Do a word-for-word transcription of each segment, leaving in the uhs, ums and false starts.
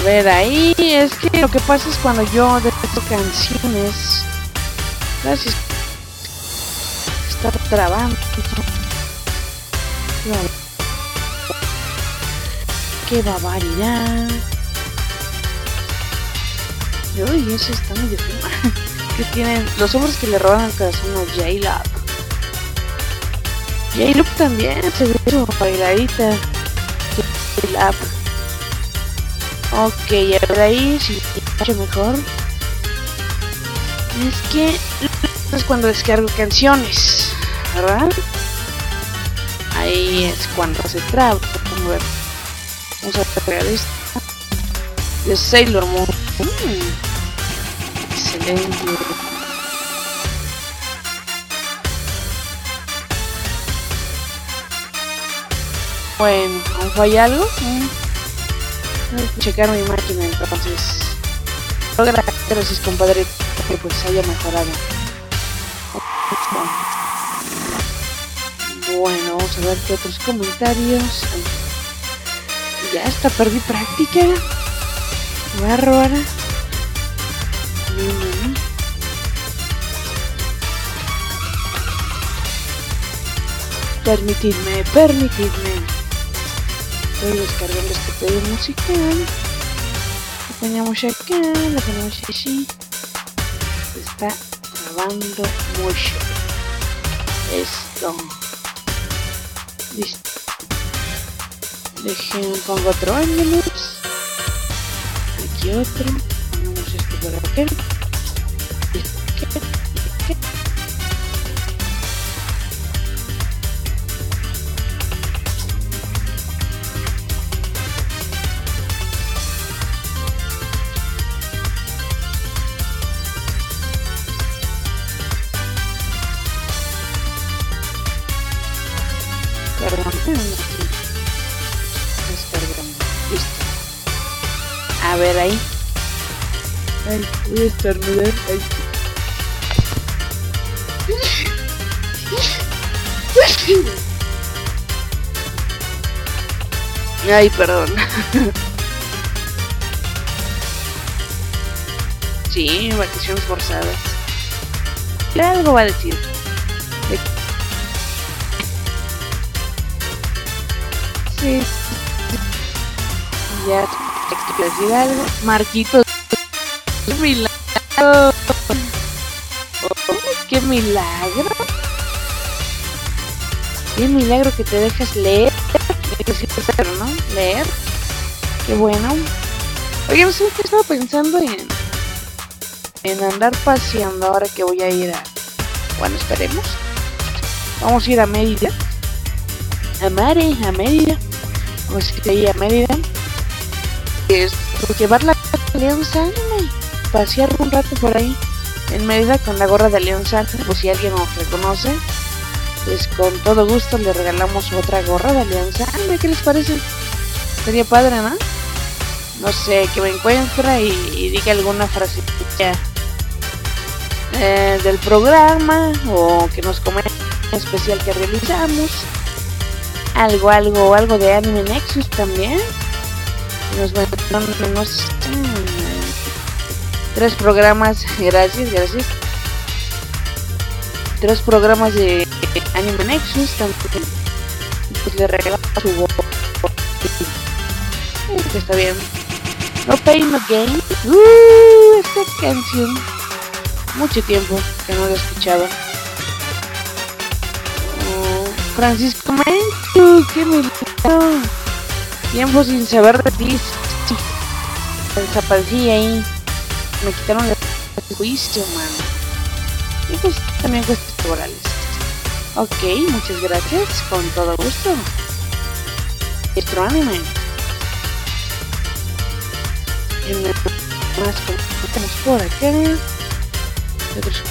ver, ahí es que lo que pasa es cuando yo detecto canciones. Gracias. Está trabando. Qué barbaridad. Uy, ese está medio feo. Que tienen los hombres que le roban el corazón a J-Love. J-Love también se ve su bailadita. J-Love. Ok, a ver ahí si mucho mejor. Es que es cuando descargo canciones, ¿verdad? Ahí es cuando se traba. Vamos a ver. Vamos a pegar esta de Sailor Moon. Mm, excelente. Bueno, ¿aún falla algo? Mm. Voy a checar mi máquina entonces. Gracias, compadre, que pues haya mejorado. Bueno, vamos a ver qué otros comentarios. Ya hasta perdí práctica. Bárbara. Permitidme, permitidme. Estoy descargando este pedido musical. Lo ponemos acá, lo ponemos así. Se está grabando mucho. Esto. Listo. Dejen, pongo otro ángulo. Aquí otro. Ponemos esto por acá. A ver ahí. Ay, voy a estornudar. Ay. Ay, perdón. Sí, vacaciones forzadas. Algo va a decir. Sí. Ya quiero decir algo. Marquitos. ¡Qué milagro! Oh, ¡qué milagro! ¡Qué milagro que te dejas leer! ¿No? Leer. ¡Qué bueno! Oye, no sé qué estaba pensando en... En andar paseando ahora que voy a ir a... Bueno, esperemos. Vamos a ir a Mérida. A Mare, a Mérida. Vamos a ir a Mérida. Es llevar la Alianza Anime, pasear un rato por ahí en Mérida con la gorra de Alianza Anime. Pues si alguien nos reconoce, pues con todo gusto le regalamos otra gorra de Alianza Anime. ¿Qué les parece? Sería padre, ¿no? No sé, que me encuentre y, y diga alguna frase eh, del programa, o que nos comente un especial que realizamos, algo, algo, algo de Anime Nexus también. Nos vendrán menos mmm, tres programas, gracias, gracias. Tres programas de Anime Nexus también. Pues le regalamos su voz. Que está bien. No Pain No Gain. Uh, esta canción. Mucho tiempo que no la escuchaba. Uh, Francisco Menchu, qué milagro. Tiempo sin saber de ti. Desaparecí ahí. Me quitaron el juicio, mano. Y pues también cuestiones laborales. Ok, muchas gracias. Con todo gusto. Nuestro anime. Y más comentamos por acá. Otros.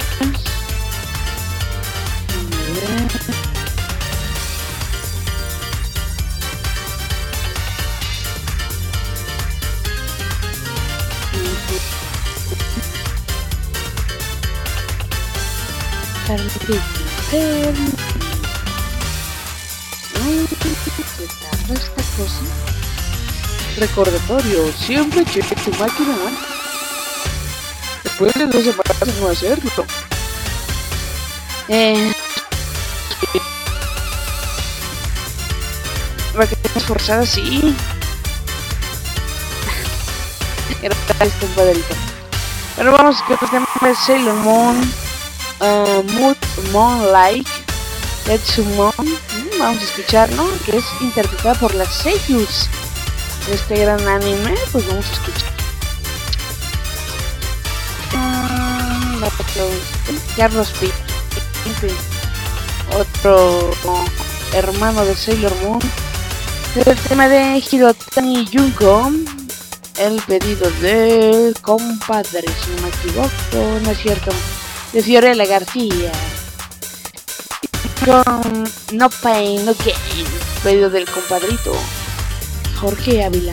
Permitir. Ay, ¿qué tal esta cosa? Recordatorio, siempre cheque tu máquina después de dos semanas de no hacerlo. Eh, vacaciones forzadas, sí. Gracias, compadrito. Pero vamos a que el tema de Sailor Moon, uh, Mood Moonlight, Let's Moon. Vamos a escuchar, ¿no? Que es interpretada por las Seiyus de este gran anime. Pues vamos a escuchar. Carlos P, otro hermano de Sailor Moon. El tema de Hirotani Junko, el pedido del compadre, si no me equivoco, no es cierto, de Fiorella García, con No Pain No Gain, pedido del compadrito Jorge Ávila.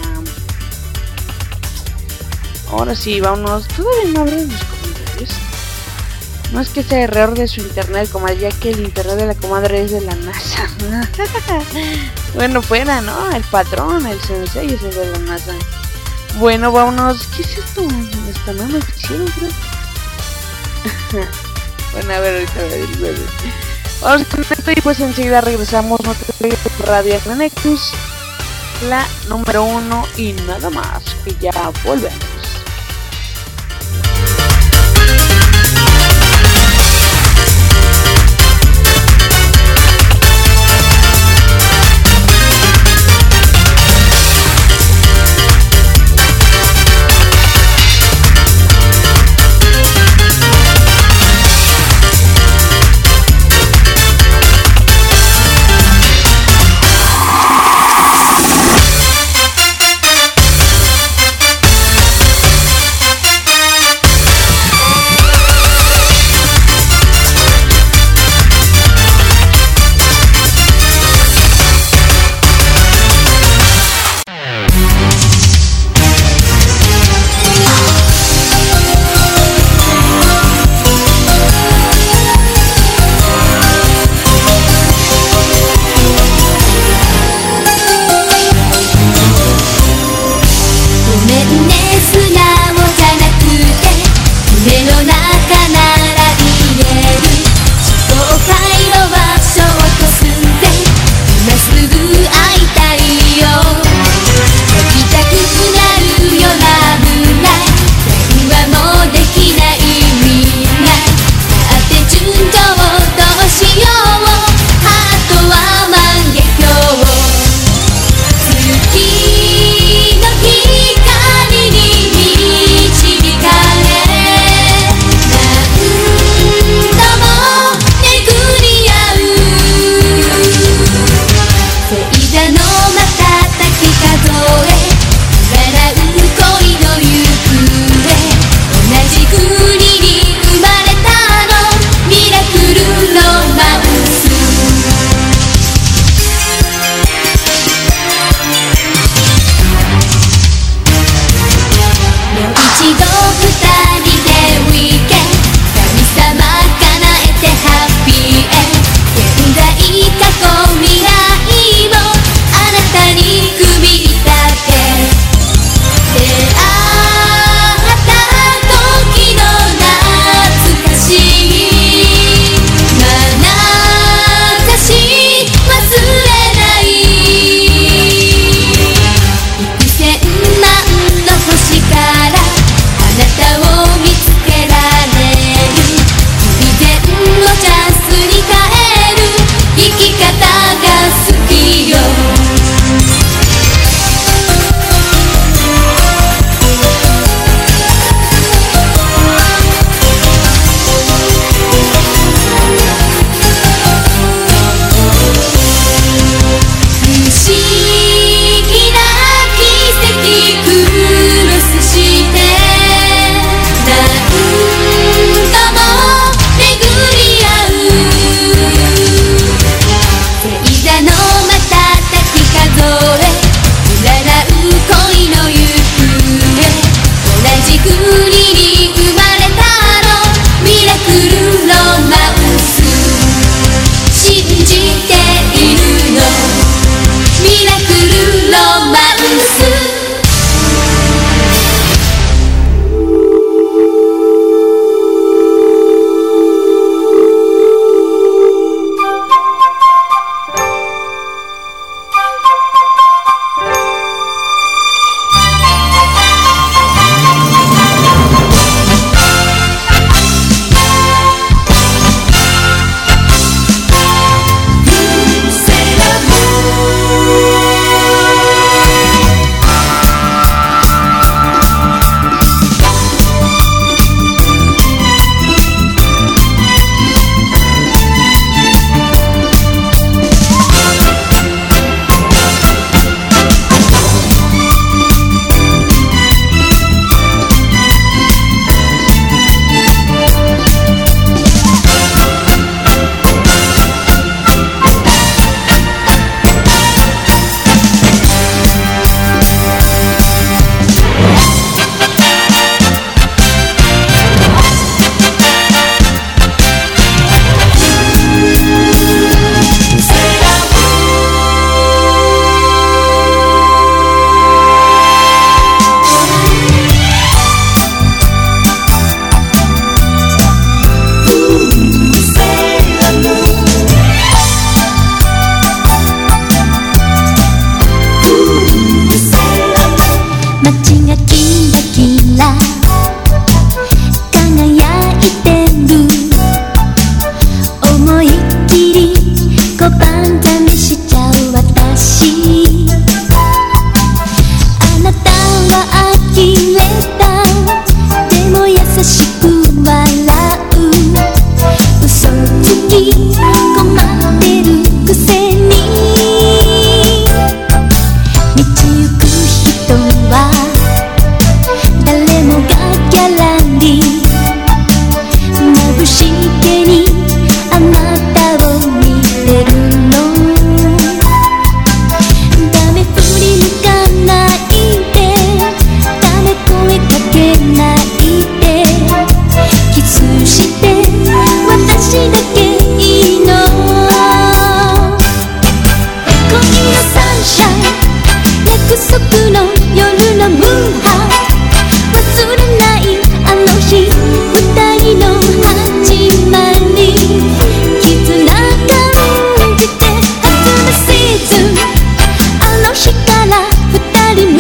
Ahora sí, vámonos. Todavía no abren los comentarios. No es que sea error de su internet, comadre, ya que el internet de la comadre es de la NASA. Bueno, fuera, ¿no? El patrón, el sensei es el de la NASA. Bueno, vámonos. ¿Qué es esto? Esta no me hicieron, creo. Bueno, a ver, ahorita voy a ver, bebé. Vamos con esto y pues enseguida regresamos. No te olvides por Radio Nexus, la número uno y nada más. Y ya volvemos. Take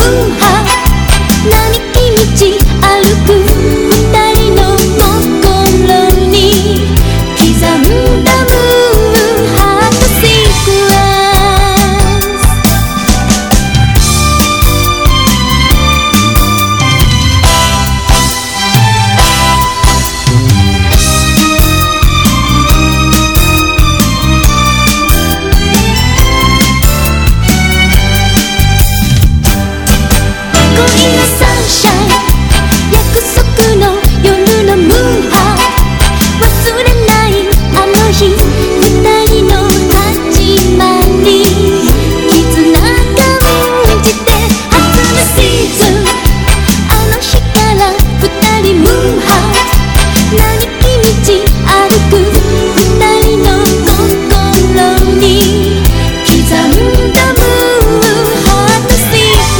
ムーンハー並木道歩く二人の心に刻んだムーンハートシークレンス恋のサンシャイン約束の夜のムーンハー忘れないあの日二人の始まり絆感じて初のシーズンあの日から二人ムーンハー並木道歩く二人の心に刻んだムーンハートシークレンス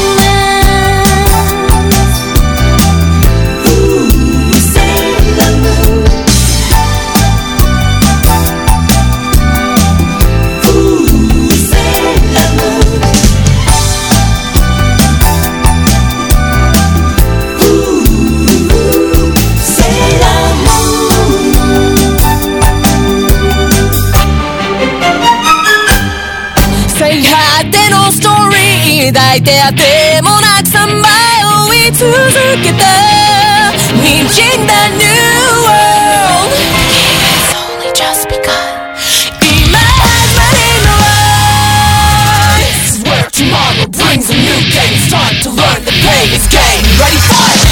最果てのストーリー抱いてあてもなくさんばい追い続けた滲んだ New World It's only just begun 今始まりの Life This is where tomorrow brings a new game Start to learn the play this game Ready fight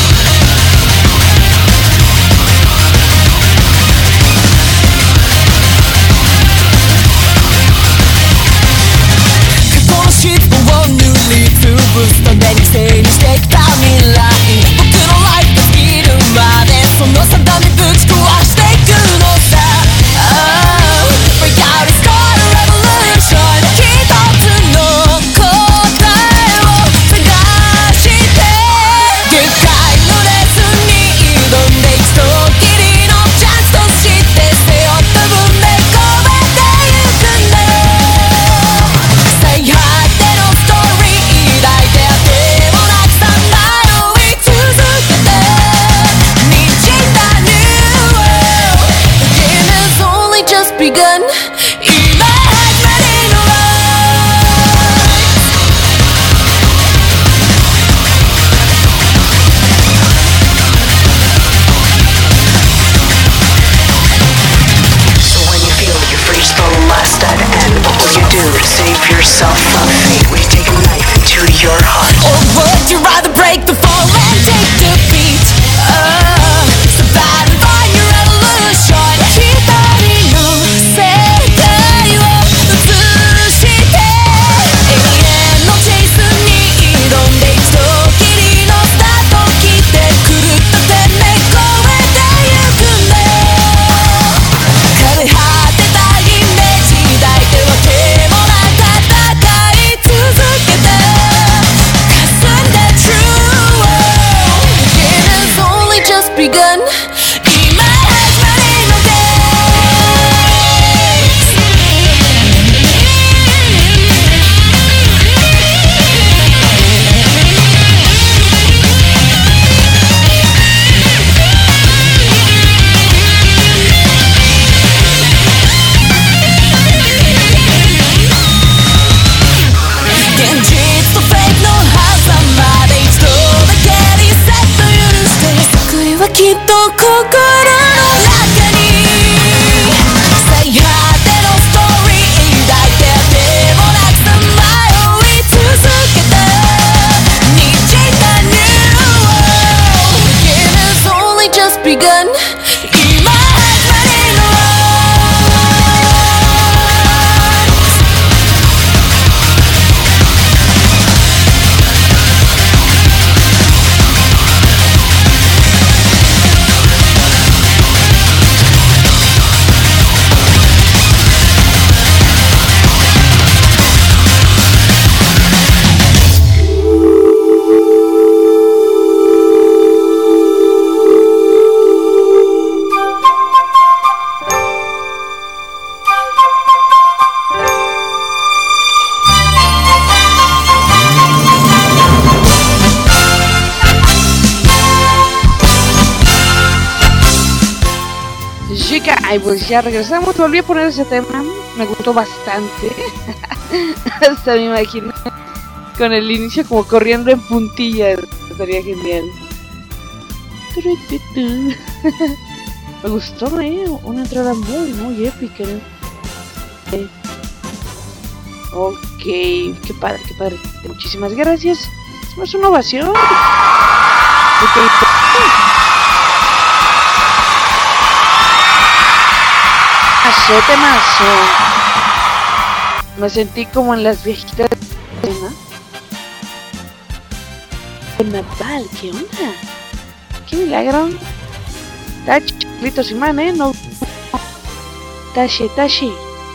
ブーストで犠牲にしてきた未来僕のライフが尽きるまでその定めぶち壊していくのさ Oh, break out and start a revolution 一つの答えを探して限界のレースに挑んで一度きりのチャンスとして背負った分で込めてゆくんだよ最果てのストーリー抱いてあてもなくさ Chica, ay, pues ya regresamos. Volví a poner ese tema. Me gustó bastante. Hasta me imagino con el inicio como corriendo en puntillas. Estaría genial. Me gustó, eh. Una entrada muy, muy épica, ¿no? Eh. Ok, qué padre, qué padre. Muchísimas gracias. Es una ovación. Okay. Temazo, temazo. Me sentí como en las viejitas de Naval, ¿qué onda? Qué milagro. Tachi, Litos y man, eh, no. Tashi, Tashi.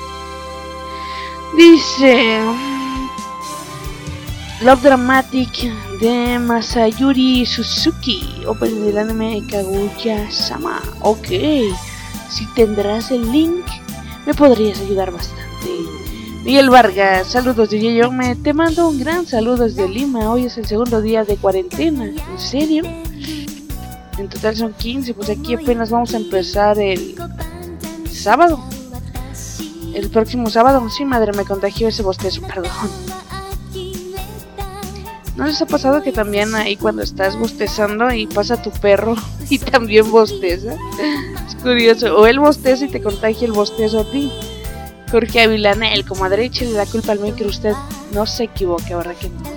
Dice Love Dramatic de Masayuri Suzuki, opening del anime Kaguya-sama. Ok, si tendrás el link, me podrías ayudar bastante. Miguel Vargas, saludos de Yeyome, te mando un gran saludo desde Lima. Hoy es el segundo día de cuarentena. ¿En serio? En total son quince, pues aquí apenas vamos a empezar el sábado. El próximo sábado, sí, madre, me contagió ese bostezo, perdón. ¿No les ha pasado que también ahí cuando estás bostezando y pasa tu perro y también bosteza? Es curioso, o él bosteza y te contagia el bostezo a ti. Jorge Avilanel, comadre, échale la culpa al micro, usted no se equivoque, ahora que no.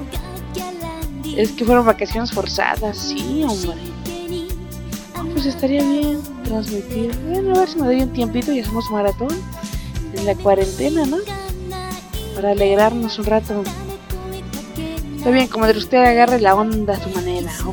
Es que fueron vacaciones forzadas, sí, hombre. Pues estaría bien transmitir. Bueno, a ver si me doy un tiempito y hacemos maratón en la cuarentena, ¿no? Para alegrarnos un rato. Está bien, comadre, usted agarre la onda a su manera, ok.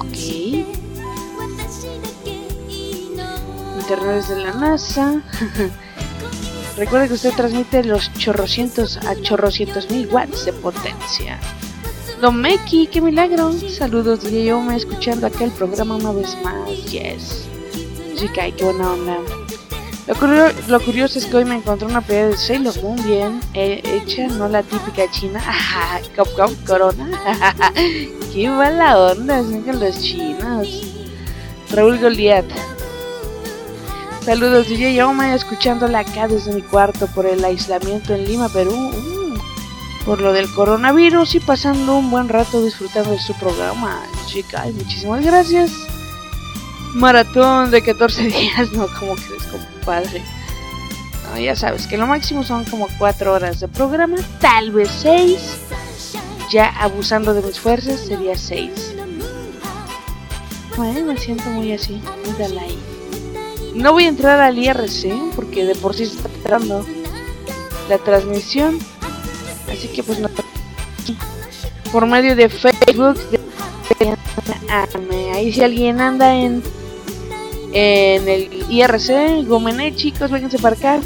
Internet desde la NASA. Recuerde que usted transmite los chorrocientos a chorrocientos mil watts de potencia. Don Meki, qué milagro. Saludos de yo me escuchando acá el programa una vez más. Yes. Chica, qué buena onda. Lo, curio- lo curioso es que hoy me encontré una pelea de Sailor Moon bien eh, hecha, no la típica china. Ajá, cop cop corona. Qué mala onda, son con los chinos. Raúl Goliat. Saludos D J Yoma, escuchándola acá desde mi cuarto por el aislamiento en Lima, Perú. Uh, por lo del coronavirus y pasando un buen rato disfrutando de su programa. Chica, muchísimas gracias. Maratón de catorce días, no, como crees, compadre. No, ya sabes que lo máximo son como cuatro horas de programa, tal vez seis. Ya abusando de mis fuerzas sería seis. Bueno, me siento muy así, muy de live. No voy a entrar al I R C porque de por sí se está esperando la transmisión, así que pues no. Por medio de Facebook, de, de, ahí si alguien anda en en el I R C, Gomené, chicos, vénganse para acá.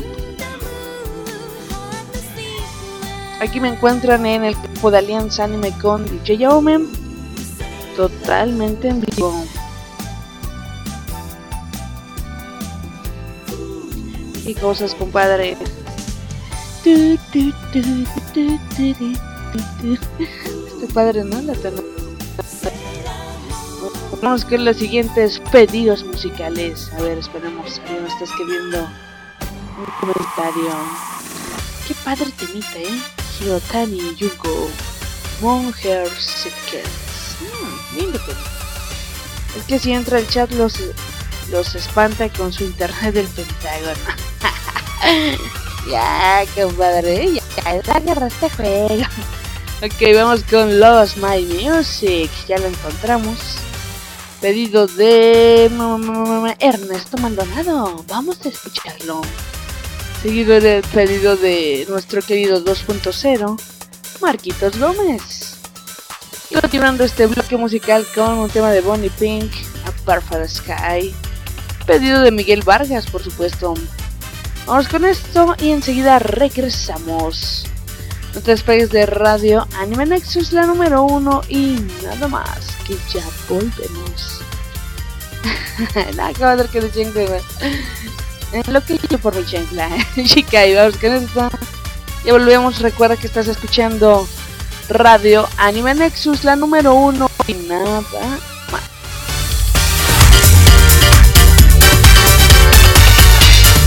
Aquí me encuentran en el grupo de Alianza Anime con D J Yaume, totalmente en vivo. Y cosas, compadre. Este padre, ¿no? La tan... Vamos con los siguientes pedidos musicales. A ver, esperemos. Alguien me está escribiendo un comentario. Qué padre temita, ¿eh? Hirotani Yuko Monher Seconds. Hmm, lindo tema. Es que si entra el chat los... los espanta con su internet del Pentágono. Ya, compadre, ya, ya agarraste juego. Ok, vamos con Lost My Music. Ya lo encontramos. Pedido de Ernesto Maldonado. Vamos a escucharlo. Seguido del pedido de nuestro querido dos punto cero, Marquitos Gómez. Y continuando este bloque musical con un tema de Bonnie Pink, A Perfect Sky. Pedido de Miguel Vargas, por supuesto. Vamos con esto y enseguida regresamos. No te despegues de Radio Anime Nexus, la número uno, y nada más, que ya volvemos. Nada, que va a ser que de chancla. Lo que yo por mi chancla. Chica, y vamos con esto. Ya volvemos. Recuerda que estás escuchando Radio Anime Nexus, la número uno, y nada más.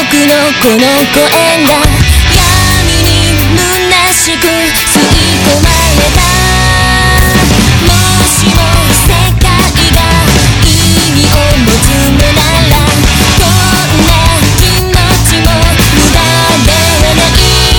のこの声が闇に虚しく吸い込まれた。もしも世界が意味を持つのならこんな気持ちも無駄ではない。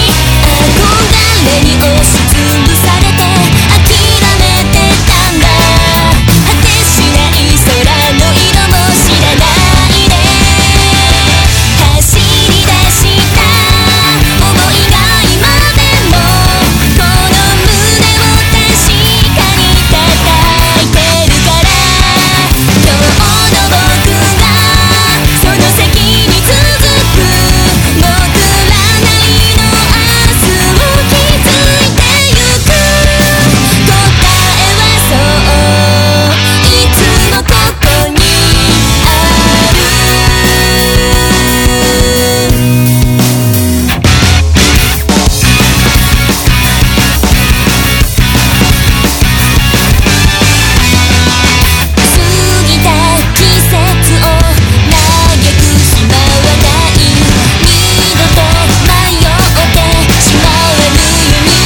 憧れに押しつぶされて諦めてたんだ。果てしない空の色も知らないで走り出した想いが今でもこの胸を確かに叩いてるから。今日の僕がその先に続く僕らなりの明日を築いてゆく。答えはそういつもここにある。過ぎた季節を嘆く暇はない。二度と迷ってしまわぬように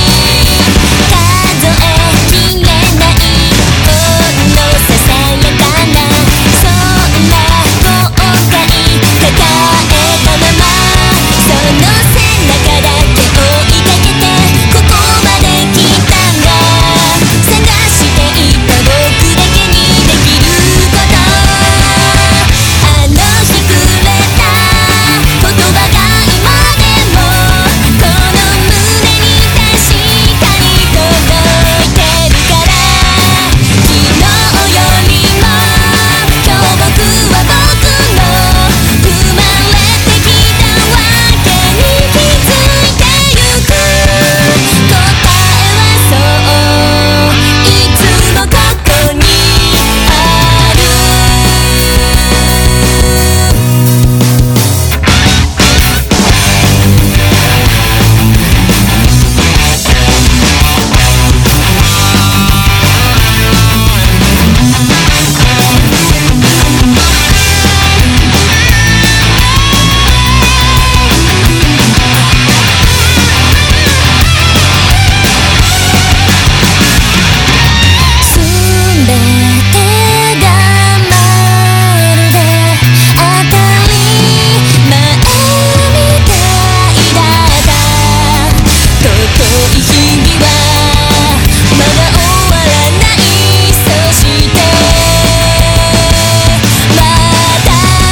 数えきれないほんのささやかなそんな後悔抱えたままその背中だけ追いかけてここまで来たんだ。探していた僕だけにできることあの日くれた言葉が今でもこの胸に確かに届いてるから。昨日よりも今日僕は僕の生まれてきたわけに気づいてゆく。答えはそういつもここにある。すべてがまるで当たり前みたいだった。尊い日々はまだ終わらない。そしてまた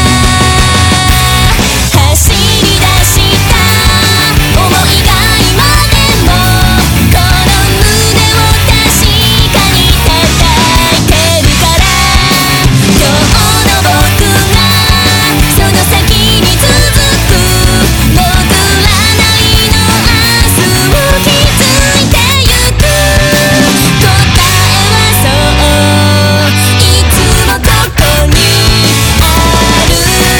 走り出した想いが今でもこの胸を確かに叩いてるから。今日の僕がその先に続く僕らなりの明日を築いてゆく。答えはそういつもここにある。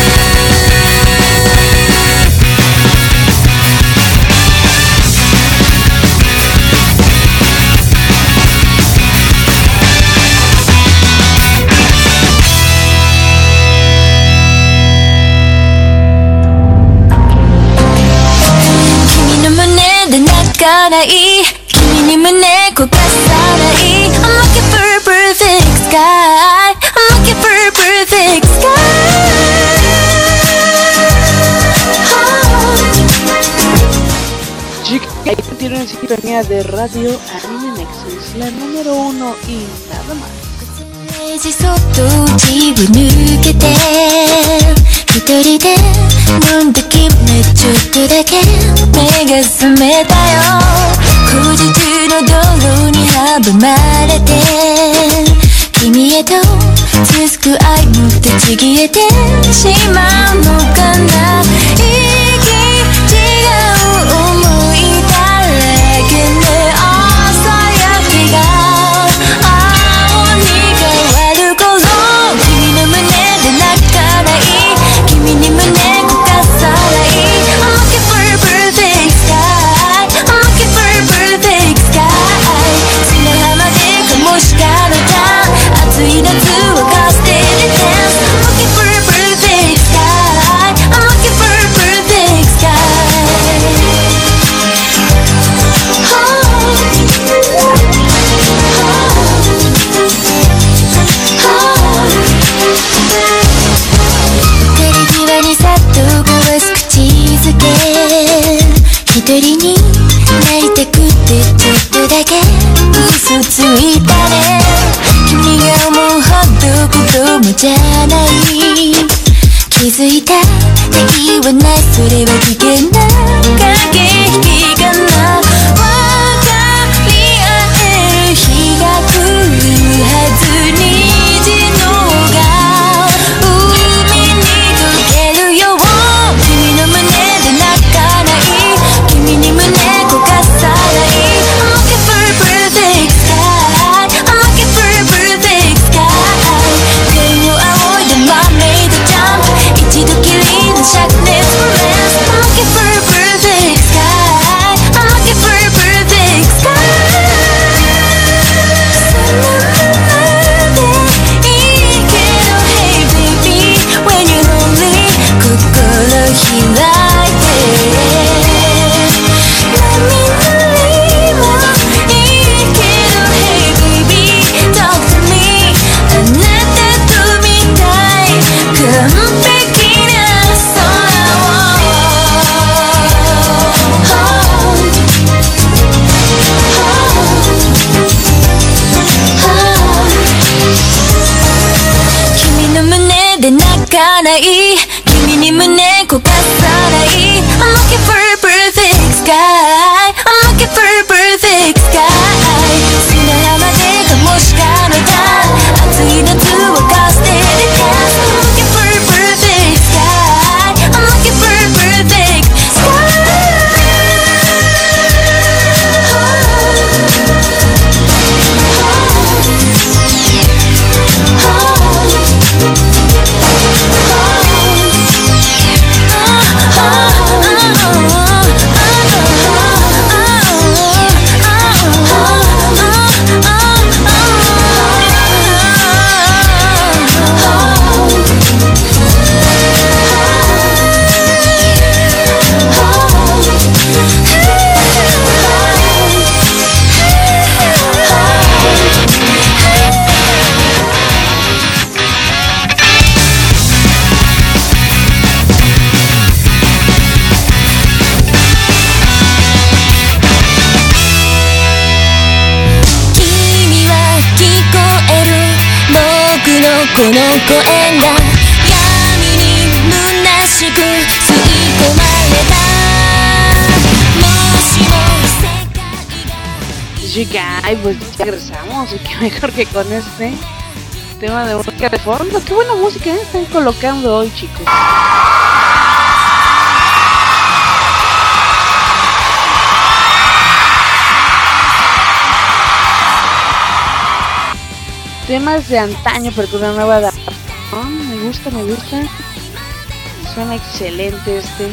君の胸で泣かない君に胸焦がさない I'm looking for a perfect sky I'm looking for a perfect sky Chicas, ahí tienen en sintonía de radio Anime Nexus, la número uno y nada más. レジそっと内を抜けて一人で飲んで決めちょっとだけ目が覚めたよ。口実の泥に阻まれて君へと続く愛もってちぎれてしまうのかな。生き違う思いだらけね朝焼けが青に変わる頃君の胸で泣かない君に胸焦がさない I'm looking for a perfect sky I'm looking for a perfect sky 砂浜で醸しかれた暑い夏をかしてる dance I'm looking for a perfect sky I'm looking for a じゃない気づいたって言わないそれは危険な駆け引きかな分かり合える日が来るはず虹のが海に溶けるよ君の胸で泣かない君に胸焦がさない I'm looking for a perfect sky I'm looking for a perfect sky 天を仰いでまめいでジャンプ一度きりの灼熱フレンズ I'm looking for a perfect sky I'm looking for a perfect sky そのままでいいけど Hey baby when you're lonely 心開いて波乗りもいいけど Hey baby talk to me あなたと見たい完璧な空を君の胸で泣かない君に胸焦がさない I'm looking for a perfect sky I'm looking for a perfect sky 砂浜でカモシカのダン暑い夏をかすてで dance I'm looking for a perfect sky I'm looking for a perfect sky この声が闇に虚しく吸い込まれたもしも世界が Chica, ay, pues ya regresamos. Y qué mejor que con este tema de música de fondo. Qué buena música ¿eh? Están colocando hoy, chicos. Temas de antaño, pero con una nueva adaptación. Me gusta, me gusta. Suena excelente este.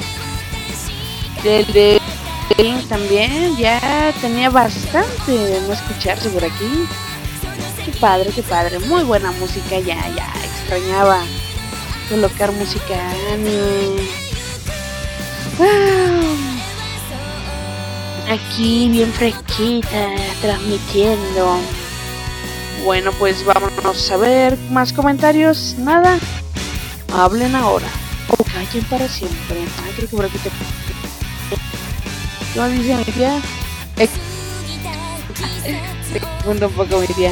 Del de Pink también. Ya tenía bastante de no escucharse por aquí. Qué padre, qué padre. Muy buena música. Ya, ya. Extrañaba colocar música anime. Wow. Aquí bien fresquita, transmitiendo. Bueno, pues vámonos a ver más comentarios. Nada, hablen ahora o callen para siempre. Ay, creo que por aquí te... ¿Cómo dice mi tía? Eh... Se confunde un poco mi tía.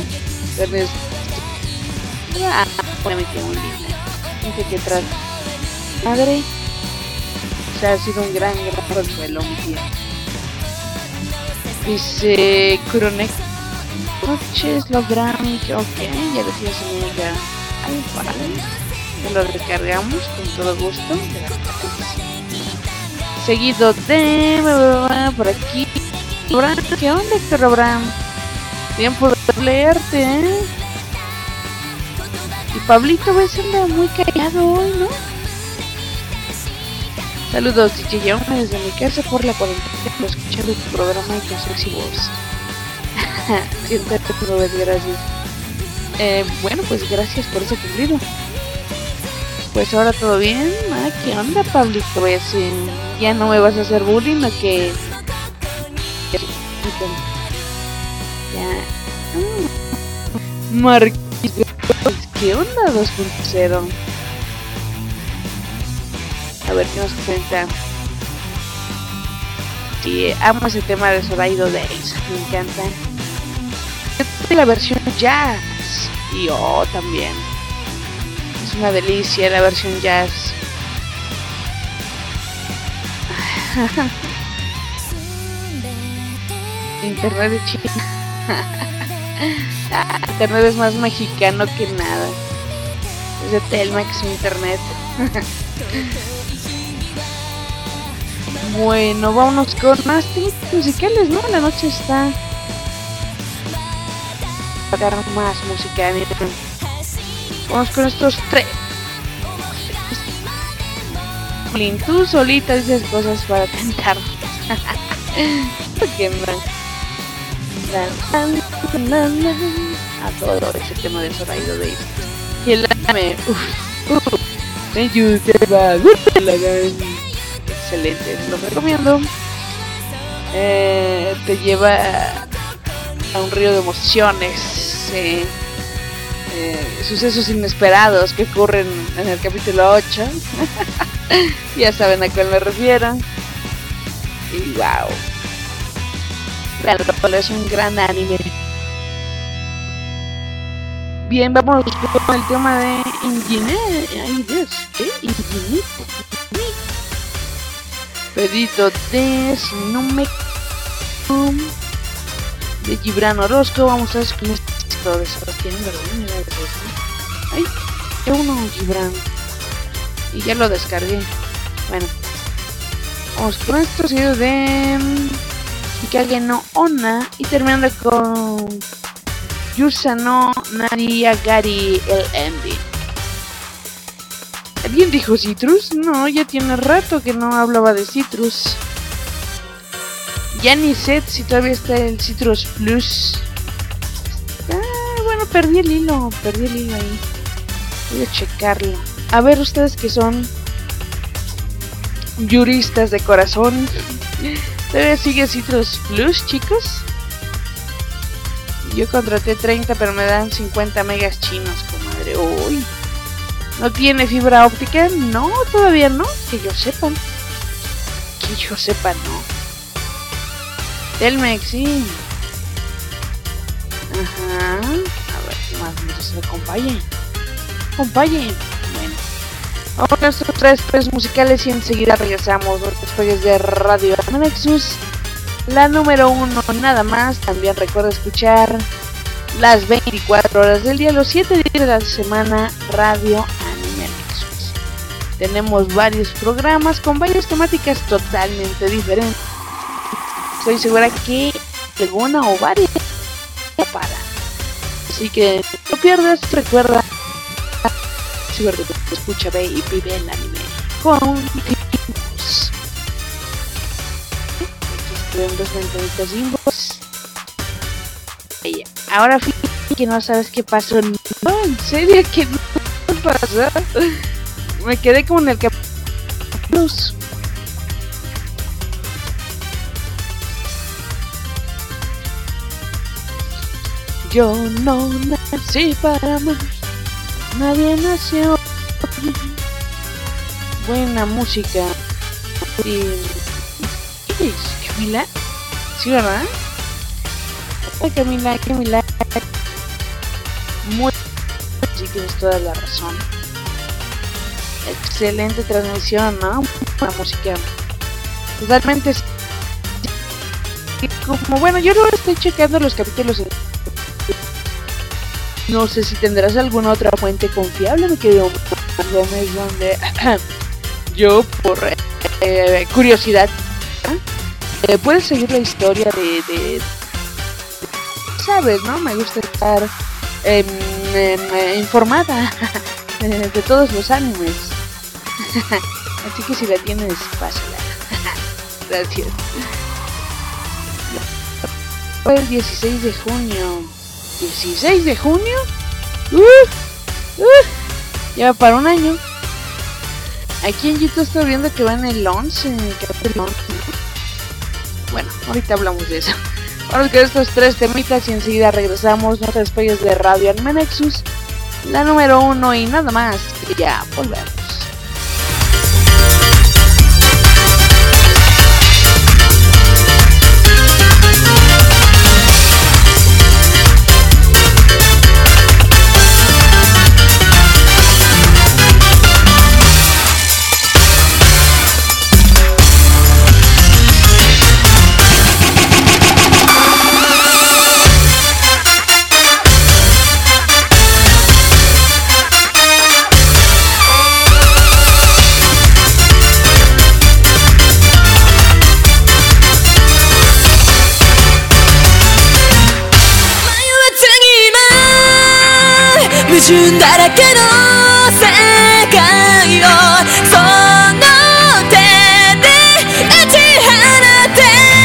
Ah, bueno, mi tía muy linda. Dice que tras madre, o sea, ha sido un gran, gran consuelo mi tía. Dice Kuronek. Noches, los Grammy, ok, ya decía su amiga. Ay, vale, me lo descargamos con todo gusto. Seguido de por aquí. Abraham, ¿qué onda, Héctor Abraham? Bien por leerte, ¿eh? Y Pablito ves anda muy callado hoy, ¿no? Saludos, D J Young, desde mi casa por la cuarentena, por escuchar tu programa y tu sexy voz. Siéntate, Robert, gracias. Eh, bueno, pues gracias por ese cumplido. Pues ahora todo bien. Ah, ¿qué onda, Pablito? Pues eh, ya no me vas a hacer bullying, ¿o qué? Ya. Mm. Marquis, ¿qué onda dos punto cero? A ver qué nos cuenta. Sí, amo ese tema de Soraido Days, me encanta. La versión jazz y yo oh, también. Es una delicia la versión jazz. Internet de China. Ah, internet es más mexicano que nada. Es de Telmex su internet. Bueno, vámonos con más temas musicales, ¿no? La noche está para dar más música. Vamos con estos tres. Tú solita dices cosas para cantar. Porque a todo ese tema de sonido de y el anime, uff, uff, excelente, lo recomiendo. Eh, te lleva a un río de emociones, eh, eh, sucesos inesperados que ocurren en el capítulo ocho. Ya saben a cuál me refiero. Y wow, claro, es un gran anime. Bien, vamos con el tema de Ingeniería. Ay Dios, ¿qué? Ingeniería. Pedido de, si no me de Gibran Orozco. Vamos a ver con esto de Sebastián, ¿verdad? Ay, qué uno Gibran. Y ya lo descargué. Bueno, vamos con esto seguido de Hikage no Onna y terminando con Yusa no Nariagari el ending. ¿Alguien dijo Citrus? No, ya tiene rato que no hablaba de Citrus. Ya ni sé si todavía está el Citrus Plus. Ah, bueno, perdí el hilo, perdí el hilo ahí. Voy a checarlo. A ver, ustedes que son juristas de corazón, ¿todavía sigue Citrus Plus, chicos? Yo contraté treinta, pero me dan cincuenta megas chinos, comadre. Uy. ¿No tiene fibra óptica? No, todavía no. Que yo sepa. Que yo sepa, no. Telmex, sí. Ajá. A ver, ¿qué más nos acompañe? Acompañe. Bueno. Vamos a nuestros tres pues musicales y enseguida regresamos. Los despegues de Radio Nexus. La número uno, nada más. También recuerda escuchar las veinticuatro horas del día, los siete días de la semana, Radio Anime Nexus. Tenemos varios programas con varias temáticas totalmente diferentes. Estoy segura que alguna o varias para. Así que no pierdas, recuerda. Escucha, ve y vive el anime. Continuamos. Ven dos ventanitas inbox. Ahora fíjate que no sabes qué pasó. No, en serio que no pasó. Me quedé como en el capítulo. Yo no nací para amar. Nadie nació. Buena música. Y... ¿qué es? ¿Camila? ¿Sí, verdad? Camila, Camila. Muy... sí, tienes toda la razón. Excelente transmisión, ¿no? Buena música. Totalmente. Como bueno, yo no estoy checando los capítulos en... no sé si tendrás alguna otra fuente confiable, mi querido Gómez, donde yo por eh, curiosidad eh, puedes seguir la historia de, de sabes, ¿no? Me gusta estar eh, eh, informada de todos los animes. Así que si la tienes, pásala. Gracias. Fue el dieciséis de junio. ¿dieciséis de junio? Uh, uh, ya va para un año. Aquí en YouTube estoy viendo que va en el once. Bueno, ahorita hablamos de eso. Vamos con estos tres temitas y enseguida regresamos. No te despegues de Radio Anime Nexus, la número uno y nada más. Ya volvemos. 矛盾だらけの世界をその手で打ち放て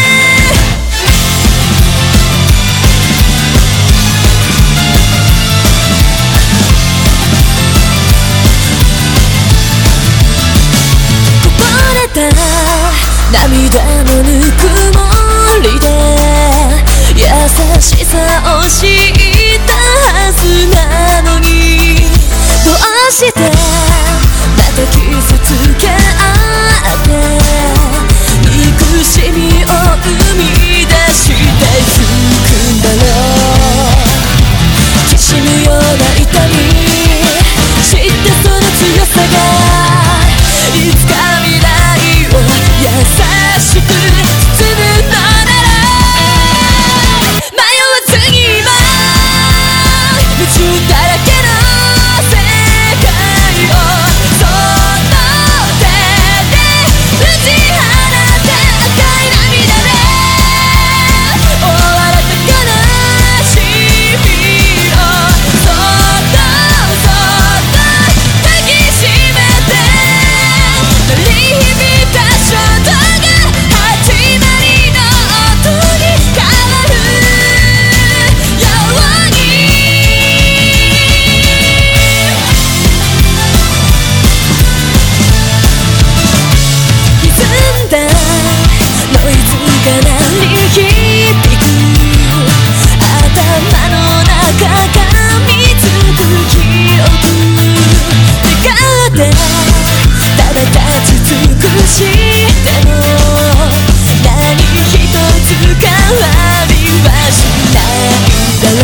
こぼれた涙のぬくもりで優しさを知ったはずなのにどうしてまた傷つけ合って憎しみを生み出してゆくんだろうきしむような痛み知ってその強さがいつか未来を優しく包むのなら迷わずに今夢中だらけの世界をその手で打ち放て赤い涙で終わらせ悲しみをそっとそっと抱きしめて鳴り響いた衝動が始まりの音に変わるように歪んだノイズが鳴り響く頭の中がみつく記憶願ってただ立ち尽くしても何一つ変わりはしないだろ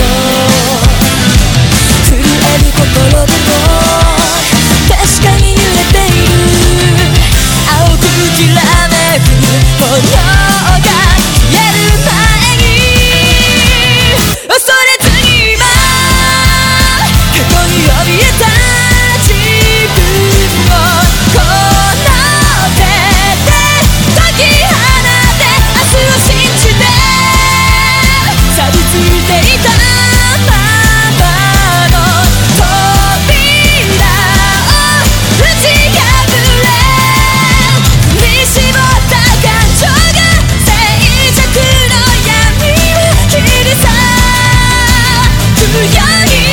う震える心でも確かに揺れている青くきらめく炎が消える前に恐れずに今過去に怯えた自分をこの手で解き放て明日を信じて錆びついていたままの扉を打ち破れ振り絞った感情が静寂の闇を切り裂くように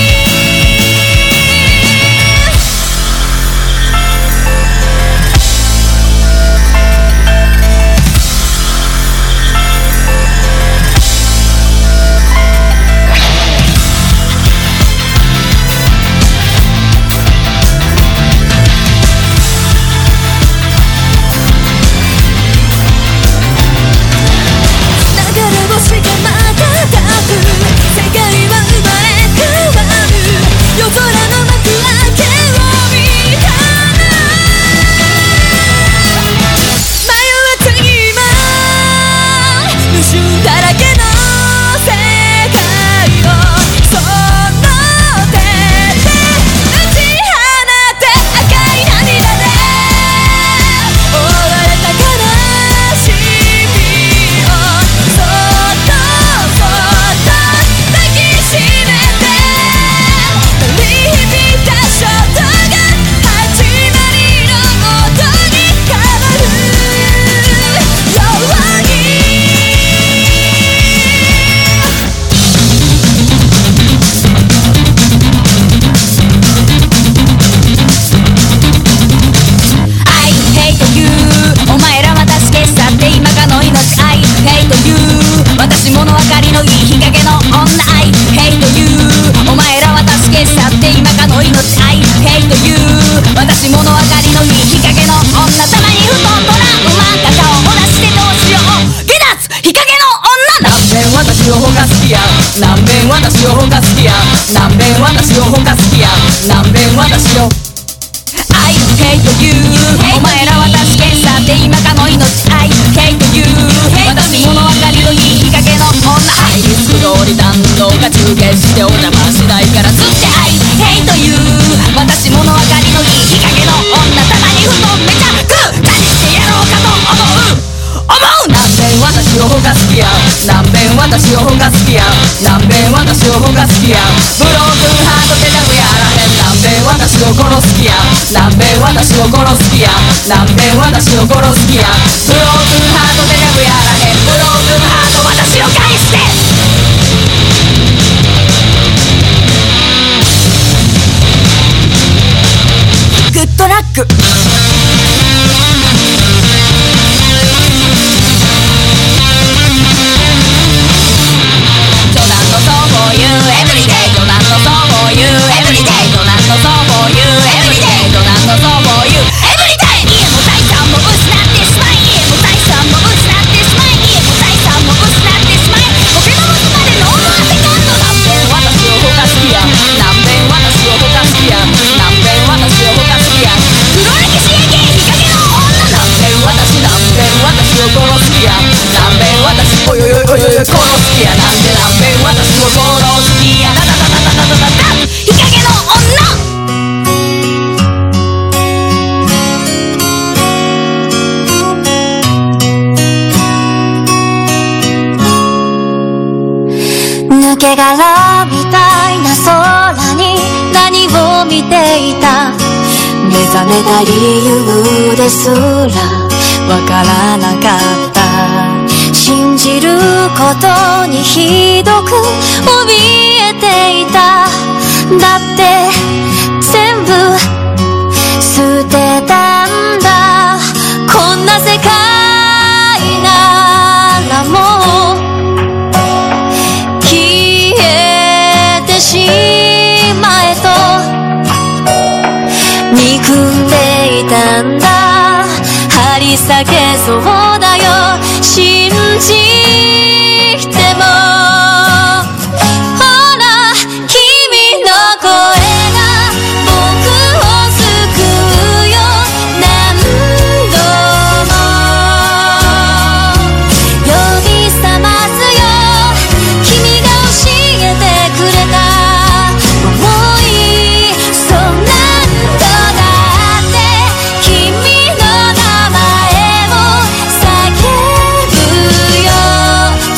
流れ星が瞬く世界は生まれ変わる夜空の幕開けを見たら迷わずに今矛盾だらけの世界をその手で打ち放て赤い涙で覆われた悲しみをそっとそっと抱きしめて鳴り響いた衝動が始まりの音に変わるようにI hate you お前らは助け去って今かの命 I hate you 私物分かりのいい日陰の女 I hate you お前らは助け去って今かの命 I hate you 私物分かりのいい日陰の女たまにふとトラウマが顔を出してどうしよう下脱日陰の女何遍私をほかす気や何遍私をほかす気や何遍私をほかす気や何遍私をI hate you お前らは助け去って今かの命 I hate you 私物分かりのいい日陰の女ハイリスク通り弾道が中継してお邪魔しないからずって I hate you 私物分かりのいい日陰の女たまにふとめちゃく何してやろうかと思う思う何遍私をほかす気や何遍私をほかす気や何遍私をほかす気やブロークンハートでダムや殺す気や南米私を殺す気や南米私を殺す気やブロークンハートででもやらへんブロークンハート私を返してグッドラックおよよよよよ殺す気やなんでなんべん私を殺す気やだだだだだだだだ日陰の女抜け殻みたいな空に何を見ていた目覚めた理由ですらわからなかった信じることにひどく怯えていただって全部捨てたんだこんな世界ならもう消えてしまえと憎んでいたんだ張り裂けそうだよ信じてもほら君の声が僕を救うよ何度も呼び覚ますよ君が教えてくれた想いそん何度だって君の名前を叫ぶよ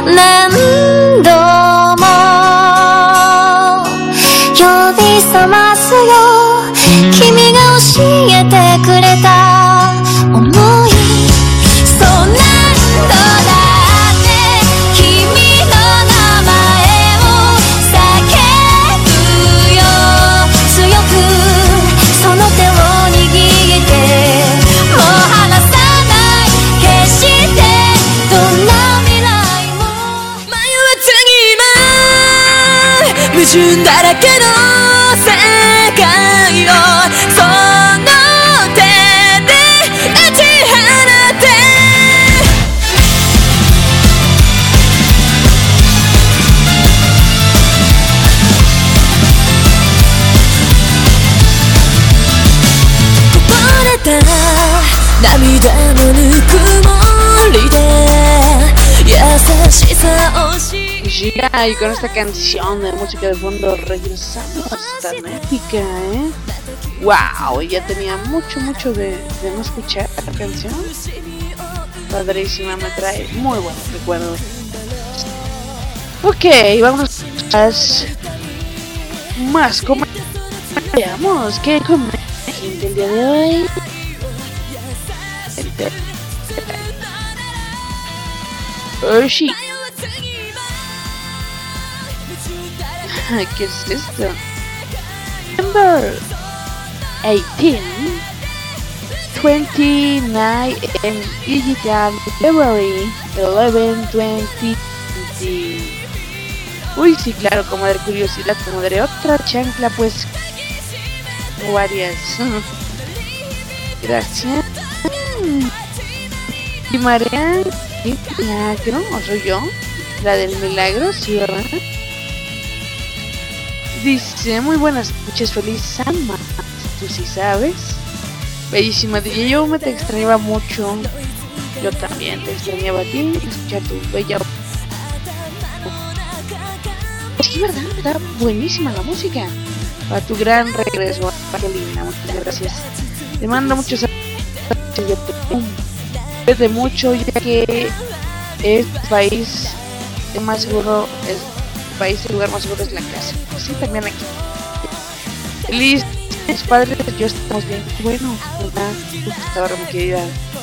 何度も呼び覚ますよ君が教えてくれた想いそう何度だって君の名前を叫ぶよ強くその手を握ってもう離さない決してどんな未来も迷わずに今矛盾だらけの世界をその手で打ち放ってこぼれた涙のぬくもりで優しさを知る Ya, y con esta canción de música de fondo regresamos tan épica, ¿eh? Wow, ya tenía mucho, mucho de, de no escuchar la canción. Padrísima, me trae muy buenos recuerdos. Ok, vamos a las más como veamos qué come la gente el día de hoy. Gente. Oh, sí. ¿Qué es esto? Number eighteen, twenty-nine en Digital February eleven twenty twenty. Uy, sí, claro, como de curiosidad, como de otra chancla, pues varias. Gracias. Y María, ¿qué milagro? ¿O soy yo? La del milagro, sí, ¿verdad? Dice, muy buenas noches, feliz San Martín, tú sí sabes. Bellísima D J, yo me te extrañaba mucho. Yo también te extrañaba a ti, escuchar tu bella. Sí, verdad, está buenísima la música. Para tu gran regreso, qué linda, muchas gracias. Te mando muchos saludos, yo te desde mucho, ya que este país es más seguro, es el país, el lugar más seguro es la casa. Sí, también aquí. Feliz, mis padres, yo estamos bien. Bueno, ¿verdad? Ahora mi querida.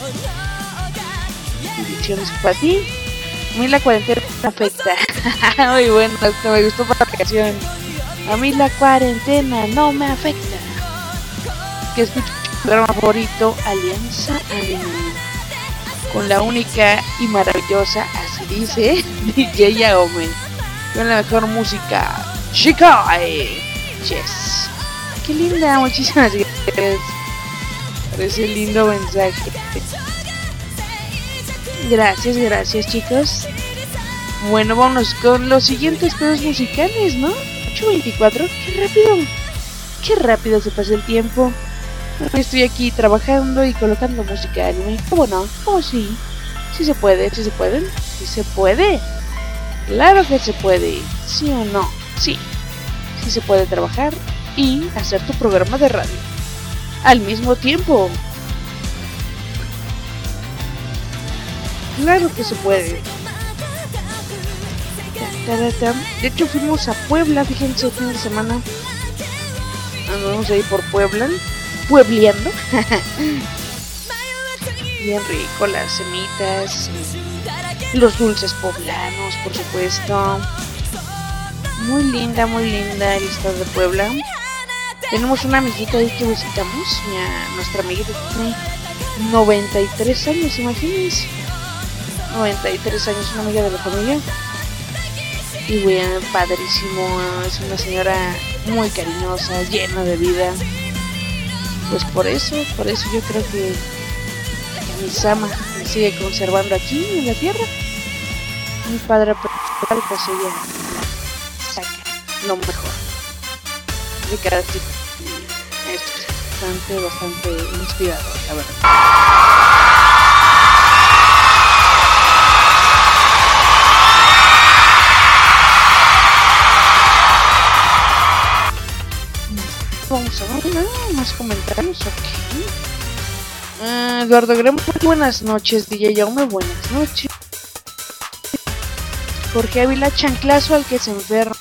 Bendiciones para ti. A mí la cuarentena me afecta. Muy bueno, hasta me gustó para la canción. A mí la cuarentena no me afecta. Que escucho mi programa favorito, Alianza Anime. Con la única y maravillosa, así dice, D J Yaome. Con la mejor música, Shikai. Yes. Qué linda, muchísimas gracias por ese lindo mensaje. Gracias, gracias chicos. Bueno, vámonos con los siguientes pedos musicales, ¿no? ocho veinticuatro, qué rápido. Qué rápido se pasa el tiempo. Estoy aquí trabajando y colocando música anime. ¿Cómo no? ¿Cómo sí? Sí se puede, sí se puede. Sí se puede. Claro que se puede. ¿Sí o no? Sí. Sí se puede trabajar y hacer tu programa de radio al mismo tiempo. Claro que se puede. De hecho fuimos a Puebla, fíjense, el fin de semana. Andamos ahí por Puebla, puebleando. Bien rico, las semitas, los dulces poblanos, por supuesto. Muy linda, muy linda el estado de Puebla. Tenemos una amiguita ahí que visitamos. Ya, nuestra amiguita tiene noventa y tres años, imagínense. noventa y tres años, una amiga de la familia. Y bueno, padrísimo. Es una señora muy cariñosa, llena de vida. Pues por eso, por eso yo creo que, que mi Sama me sigue conservando aquí en la tierra. Mi padre, pues ella saca lo mejor de cada tipo. Esto es bastante, bastante inspirador, la verdad. Vamos a ver, ¿no? Más comentarios, ok. Uh, Eduardo Gremo, buenas noches, D J Jaume, buenas noches. Jorge Ávila, chanclazo al que se enferma.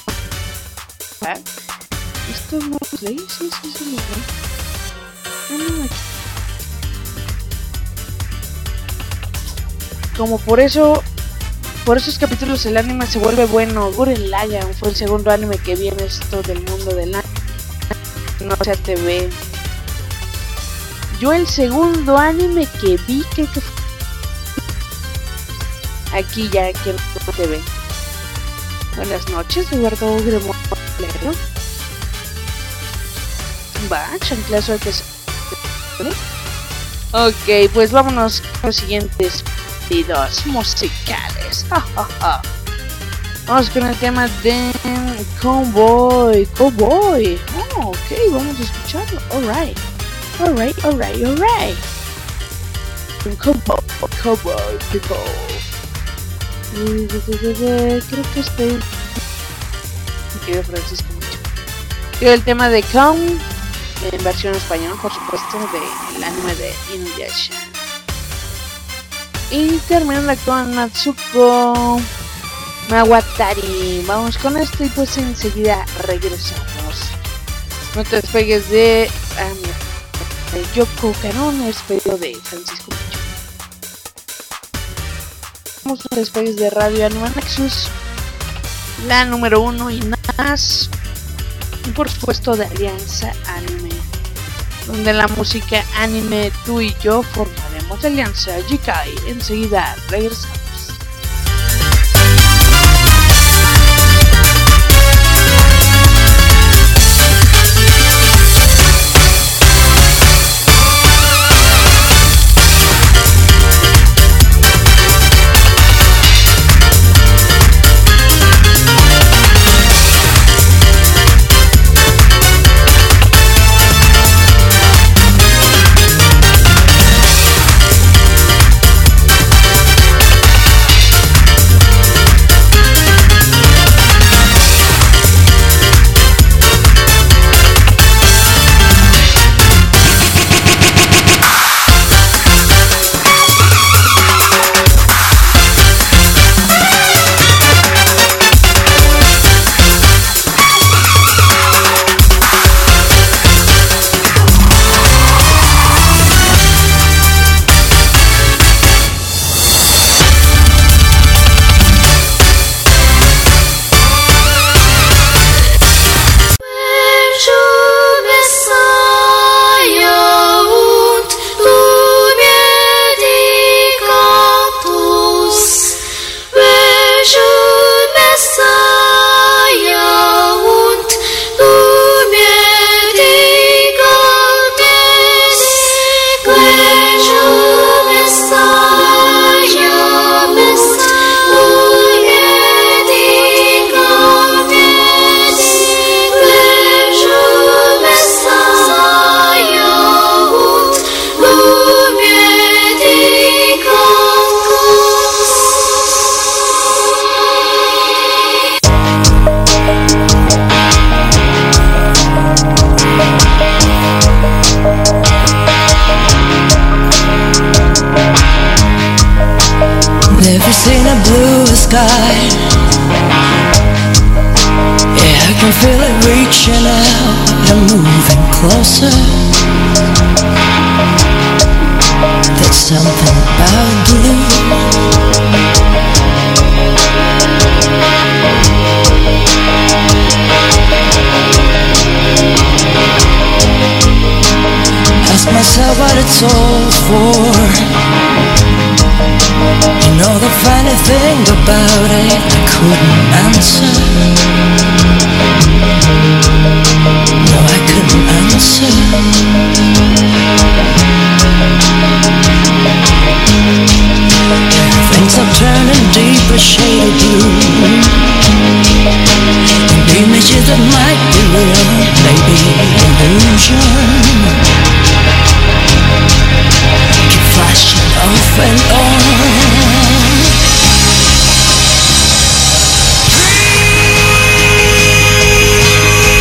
¿Esto no es ley? Sí, sí, sí, no es ley. Como por eso, por esos capítulos el anime se vuelve bueno. Gurren Lagann fue el segundo anime que vi en esto del mundo del anime. No sea T V. Yo el segundo anime que vi creo que fue aquí ya que no T V. Buenas noches, Eduardo Gremolero. Va, chanclazo al que se... Ok, pues vámonos con los siguientes videos musicales. Ja, ja, ja. Vamos con el tema de Cowboy. Cowboy. Oh, ok, vamos a escucharlo. Alright. Alright, alright, alright. Cowboy, Cowboy, people. Creo que estoy... Me quedé Francisco mucho. Creo el tema de Kong en versión española, por supuesto, del anime de Inuyasha. Y terminando con Natsuko Mawatari. Vamos con esto y pues enseguida regresamos. No te despegues de, um, de Yoko Kannon, el despedido de Francisco Mucho. Vamos a despegues de Radio Anime Nexus, la número uno y más. Y por supuesto de Alianza Anime, donde la música anime, tú y yo formaremos alianza. Jikai, enseguida regresamos. Never seen a blue sky. Yeah, I can feel it reaching out and moving closer. There's something about blue. Ask myself what it's all for. You know the funny thing about it, I couldn't answer. No, I couldn't answer. Things are turning deeper shade of blue. And images that might be real, maybe illusion, keep flashing off and on. Dream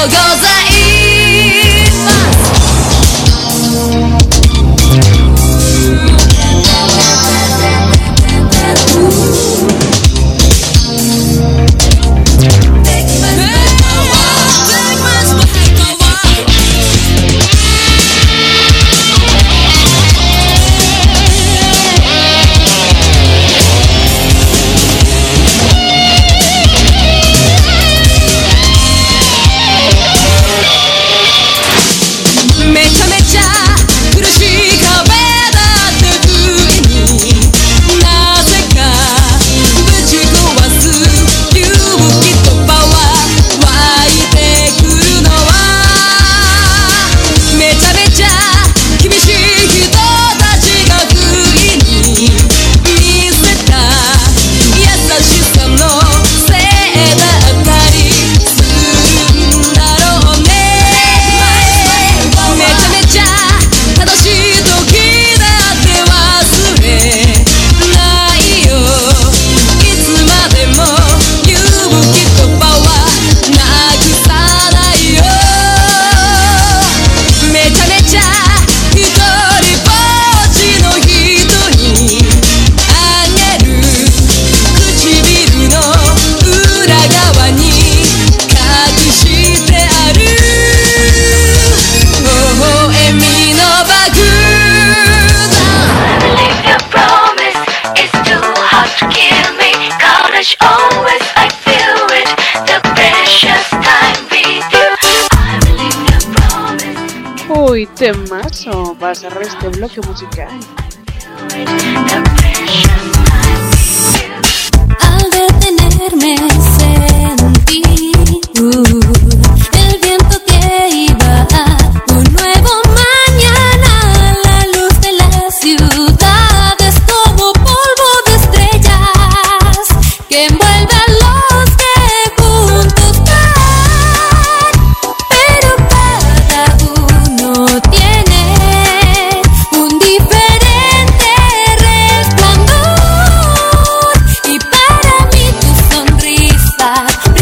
Uy, temazo para cerrar este bloque musical. Al detenerme sentí uh, el viento que iba a un nuevo mañana. La luz de la ciudad es como polvo de estrellas que envuelve a los que juntos van, pero cada uno tiene un diferente resplandor. Y para mí tu sonrisa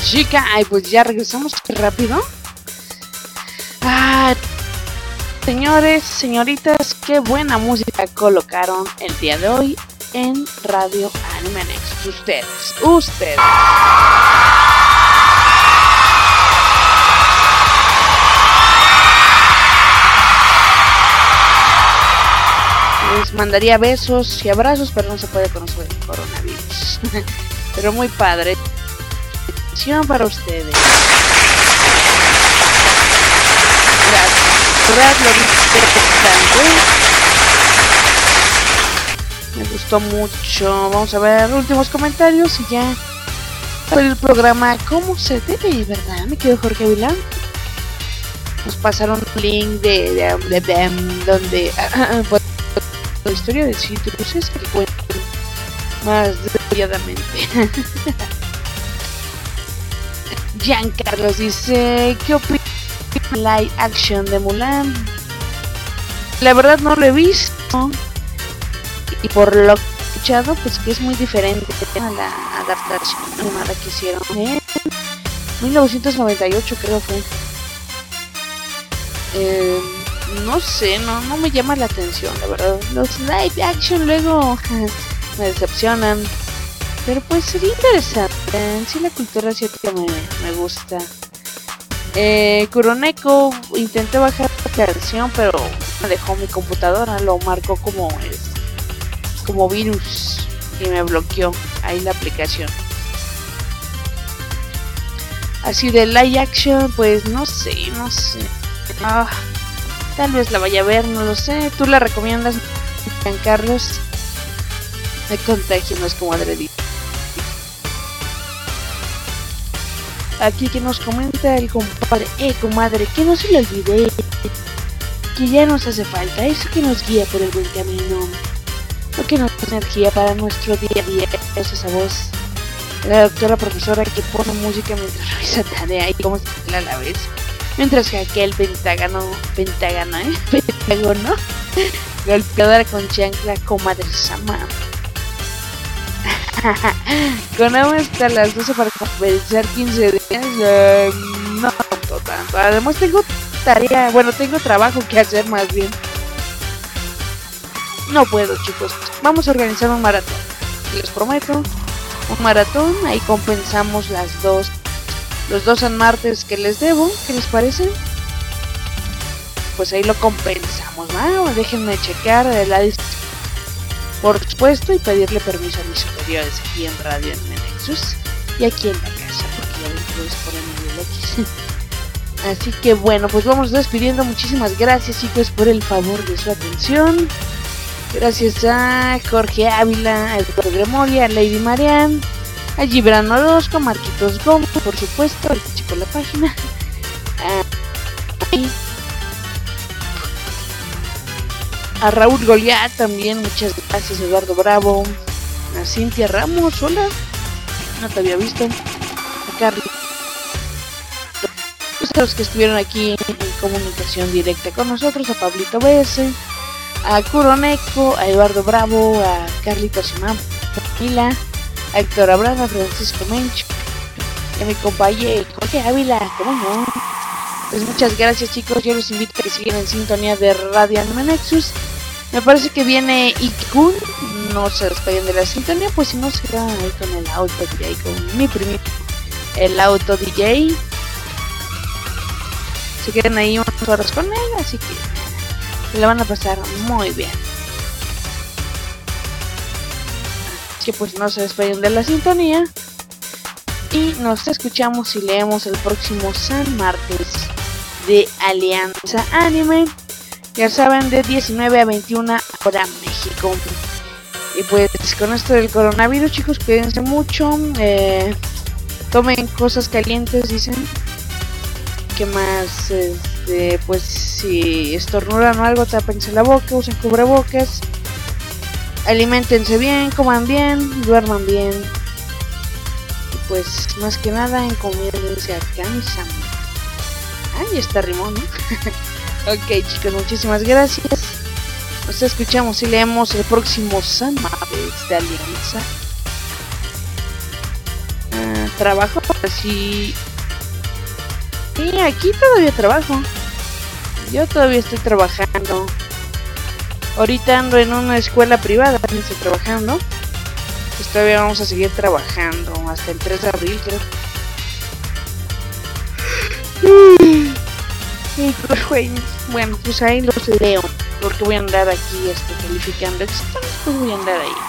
chica. Ay, pues ya regresamos rápido. Ah, señores, señoritas, qué buena música colocaron el día de hoy en Radio Anime Next. Ustedes, ustedes. Les mandaría besos y abrazos, pero no se puede con eso del coronavirus. Pero muy padre. Atención para ustedes. Gracias. Verdad, lo disfruté bastante. Me gustó mucho. Vamos a ver últimos comentarios y ya. Para el programa ¿Cómo se debe? ¿Verdad? Me quedo Jorge Vilán. Nos pasaron un link de, de, de, de donde pues, la historia de Citrus es que cuentan más detalladamente. Giancarlos dice, ¿qué opinas de live action de Mulan? La verdad no lo he visto y por lo que he escuchado pues que es muy diferente a la adaptación animada que hicieron en mil novecientos noventa y ocho, creo fue. Eh, no sé, no, no me llama la atención, la verdad. Los live action luego me decepcionan. Pero pues sería interesante. En sí la cultura asiática me, me gusta. Eh, Kuroneko, intenté bajar la versión, pero me dejó mi computadora. Lo marcó como es, como virus y me bloqueó ahí la aplicación. Así de live action, pues no sé, no sé. Ah, tal vez la vaya a ver, no lo sé. ¿Tú la recomiendas, Juan Carlos? Me contagio, no es como adredito. Aquí que nos comenta el compadre, eh comadre, que no se le olvide que ya nos hace falta eso que nos guía por el buen camino, lo que nos da energía para nuestro día a día. Es esa voz, la doctora profesora que pone música mientras revisa tarea y cómo se a la vez, mientras que aquel pentágono, pentágono, eh, pentágono, golpeadora con chancla, comadre Sama. Con agua hasta las doce para compensar quince días. Uh, no tanto, tanto. Además tengo tarea, bueno, tengo trabajo que hacer más bien. No puedo, chicos. Vamos a organizar un maratón. Les prometo, un maratón. Ahí compensamos las dos, los dos San Martes que les debo. ¿Qué les parece? Pues ahí lo compensamos, ¿no? Déjenme checar la lista, por supuesto, y pedirle permiso a mis superiores aquí en Radio Anime Nexus y aquí en la casa, porque ya ven que es por el X. Así que bueno, pues vamos despidiendo. Muchísimas gracias, chicos, por el favor de su atención. Gracias a Jorge Ávila, a Eduardo Gremoria, a Lady Marian, a Gibran Orozco, a Marquitos Gómez, por supuesto, ahorita checo la página. A, a Raúl Goliat también, muchas gracias. Eduardo Bravo, a Cintia Ramos, hola, no te había visto. A Carly, a los que estuvieron aquí en comunicación directa con nosotros, a Pablito B S, a Kuroneko, a Eduardo Bravo, a Carlito Simán, a Mila, a Héctor Abraham, a Francisco Mencho, y a mi compañero Jorge Ávila, ¿cómo no? Pues muchas gracias, chicos. Yo los invito a que sigan en sintonía de Radio Anime Nexus. Me parece que viene Ikun, no se despeguen de la sintonía, pues si no se va ahí con el auto D J, con mi primito, el auto D J. Se quedan ahí unas horas con él, así que se la van a pasar muy bien. Así que pues no se despeguen de la sintonía. Y nos escuchamos y leemos el próximo San Martes de Alianza Anime. Ya saben, de diecinueve a veintiuna hora México. Y pues con esto del coronavirus, chicos, cuídense mucho. Eh, tomen cosas calientes, dicen. ¿Qué más? Este, pues si estornudan o algo, tápense la boca, usen cubrebocas. Aliméntense bien, coman bien, duerman bien. Y pues más que nada, encomiéndense a Kami-sama. Ay, está rimón, ¿no? Ok, chicos, muchísimas gracias. Nos escuchamos y leemos el próximo San Martes de Alianza. Ah, trabajo, así. Sí, aquí todavía trabajo. Yo todavía estoy trabajando. Ahorita ando en una escuela privada, estoy trabajando. Pues todavía vamos a seguir trabajando hasta el tres de abril, creo. Y bueno, pues ahí los leo, porque voy a andar aquí este, calificando exámenes, pues voy a andar ahí.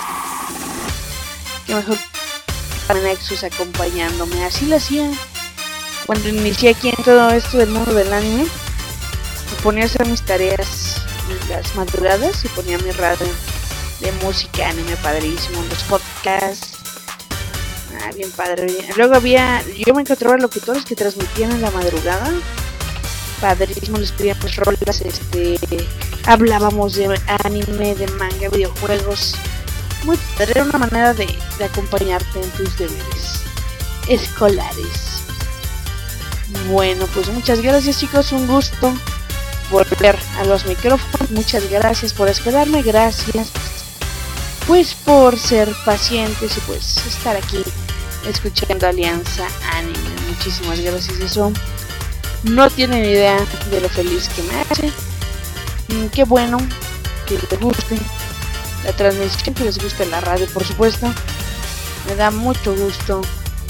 Que mejor para Nexus acompañándome, así lo hacía. Cuando inicié aquí en todo esto del mundo del anime, me ponía a hacer mis tareas en las madrugadas y ponía mi radio de música, anime padrísimo, los podcasts. Ah, bien padre. Bien. Luego había, yo me encontraba locutores que transmitían en la madrugada. Padrísimo, les pedíamos rolas, este, hablábamos de anime, de manga, videojuegos. Muy padre, era una manera de, de acompañarte en tus deberes escolares. Bueno, pues muchas gracias, chicos, un gusto volver a los micrófonos. Muchas gracias por esperarme, gracias pues por ser pacientes y pues estar aquí escuchando Alianza Anime. Muchísimas gracias, eso no tienen idea de lo feliz que me hace. Mm, qué bueno que les guste la transmisión, que les guste la radio, por supuesto. Me da mucho gusto.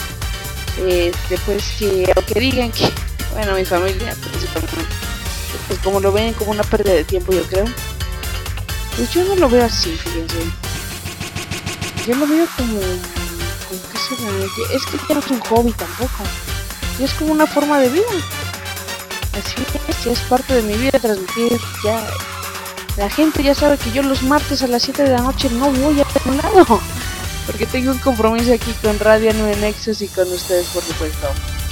Eh, después que, aunque digan que, bueno, mi familia principalmente, pues como lo ven como una pérdida de tiempo, yo creo, pues yo no lo veo así, fíjense. Yo lo veo como, como que se, es que ya no es un hobby tampoco, es como una forma de vida. Así es, ya es parte de mi vida transmitir. Ya la gente ya sabe que yo los martes a las siete de la noche no voy a ningún lado, porque tengo un compromiso aquí con Radio Anime Nexus y con ustedes, por supuesto.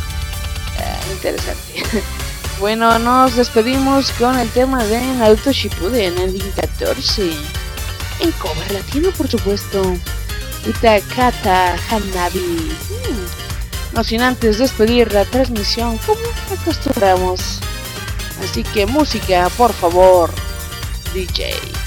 Ah, interesante. Bueno, nos despedimos con el tema de Naruto Shippuden, Ending catorce, en cover latino, por supuesto. Utakata Hanabi. Hmm. No sin antes despedir la transmisión como acostumbramos. Así que música, por favor, D J.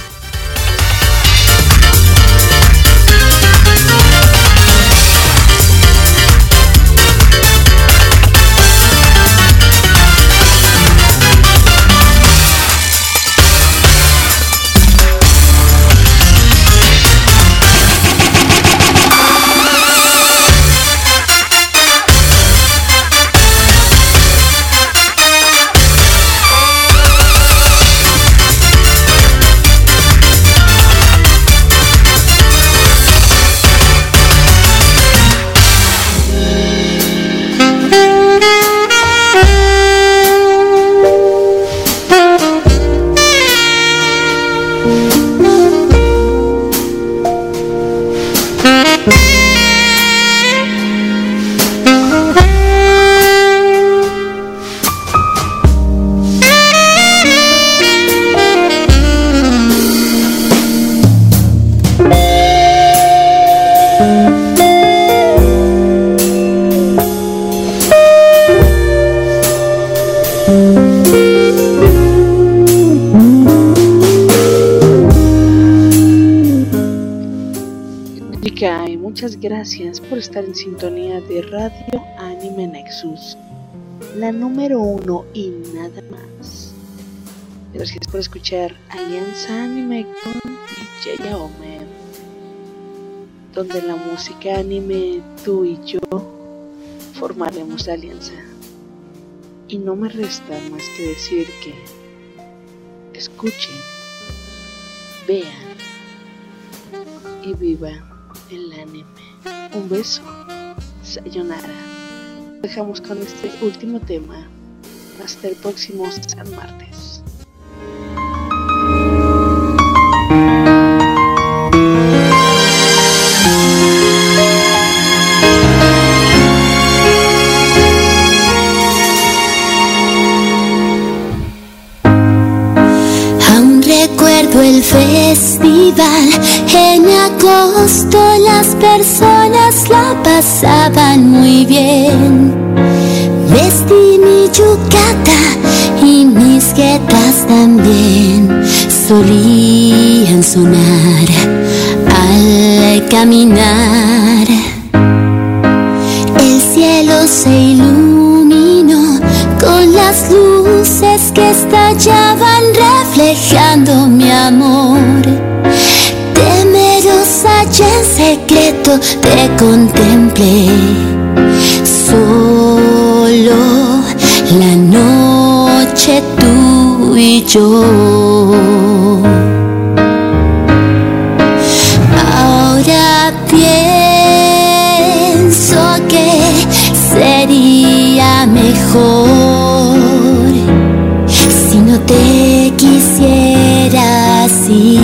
Muchas gracias por estar en sintonía de Radio Anime Nexus, la número uno y nada más. Gracias por escuchar Alianza Anime con D J Aome, donde la música anime, tú y yo formaremos la alianza. Y no me resta más que decir que escuchen, vean y vivan el anime. Un beso, sayonara. Dejamos con este último tema. Hasta el próximo San Martes. Aún recuerdo el festival en agosto, las personas la pasaban muy bien. Vestí mi yukata y mis guetas también solían sonar al caminar. El cielo cielo se iluminó con las luces que estallaban reflejando mi amor. Temerosa y en secreto te contemplé, solo la noche tú y yo. Ahora pienso que sería mejor si no te quisiera así,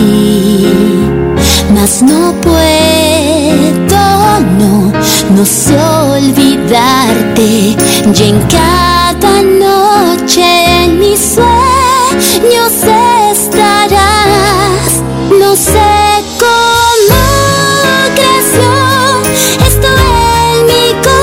mas no puedo, no, no sé olvidarte, y en cada noche en mis sueños estarás. No sé cómo creció esto en mi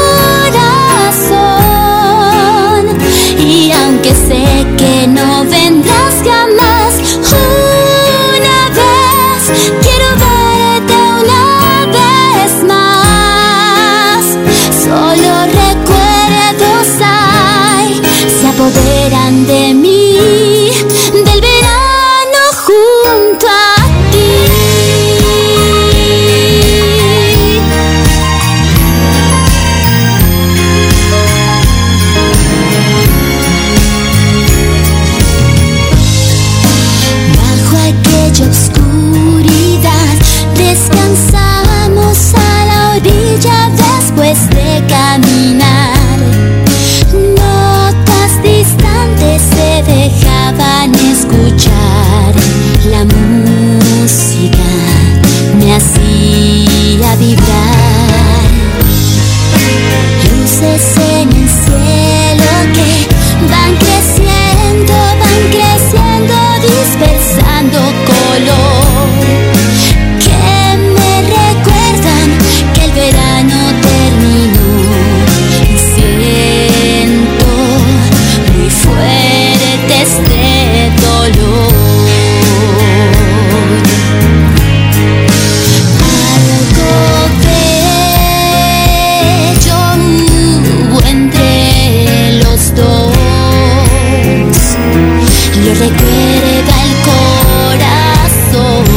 corazón, y aunque sé que no vendrás jamás, una vez quiero verte una vez más. Solo recuerdos hay, se apoderan de mí, del verano junto a ti. Bajo aquella oscuridad descansamos a la orilla después de caminar. Notas distantes se dejaban escuchar. La música me hacía vibrar. Luces en el cielo que van creciendo, van creciendo, dispersando color, que me recuerdan que el verano terminó. Y siento muy fuerte este dolor. Algo bello hubo entre los dos, lo recuerda el corazón.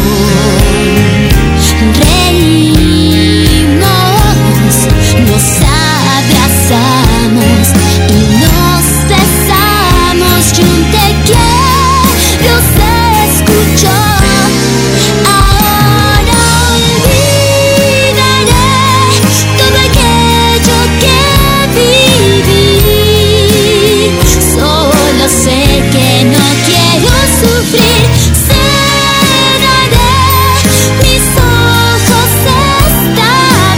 Reímos, nos abrazamos y nos besamos, y un te quiero se escuchó. Ahora olvidaré todo aquello que viví. Solo sé que no quiero sufrir. Cerraré mis ojos esta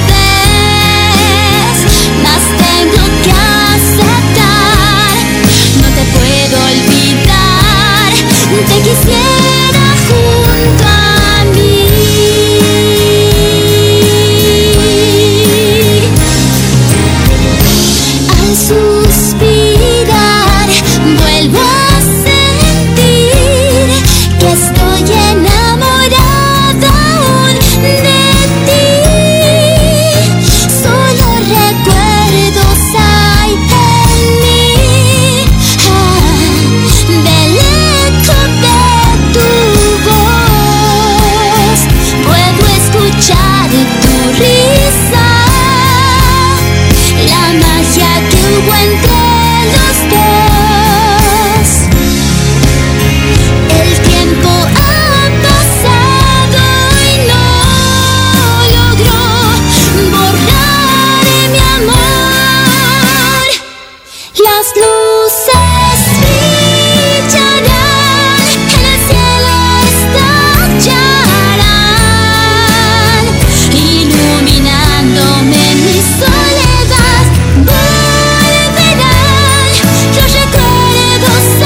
vez, mas tengo que aceptar, no te puedo olvidar, te quisiera junto a mí. Al suspirar vuelvo a sentir que estoy enamorada aún de ti. Solo recuerdos hay en mí, ah, del eco de tu voz. Puedo escuchar tu risa, la magia que hubo entre los dos. El tiempo ha pasado y no logró borrar mi amor. Las luces brillarán, en el cielo estallarán, iluminándome en mi soledad. Volverán los recuerdos a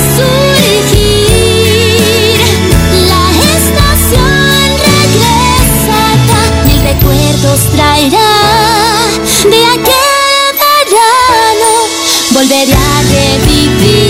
surgir. La estación regresará, mil recuerdos traerá de aquel verano. Volveré a revivir.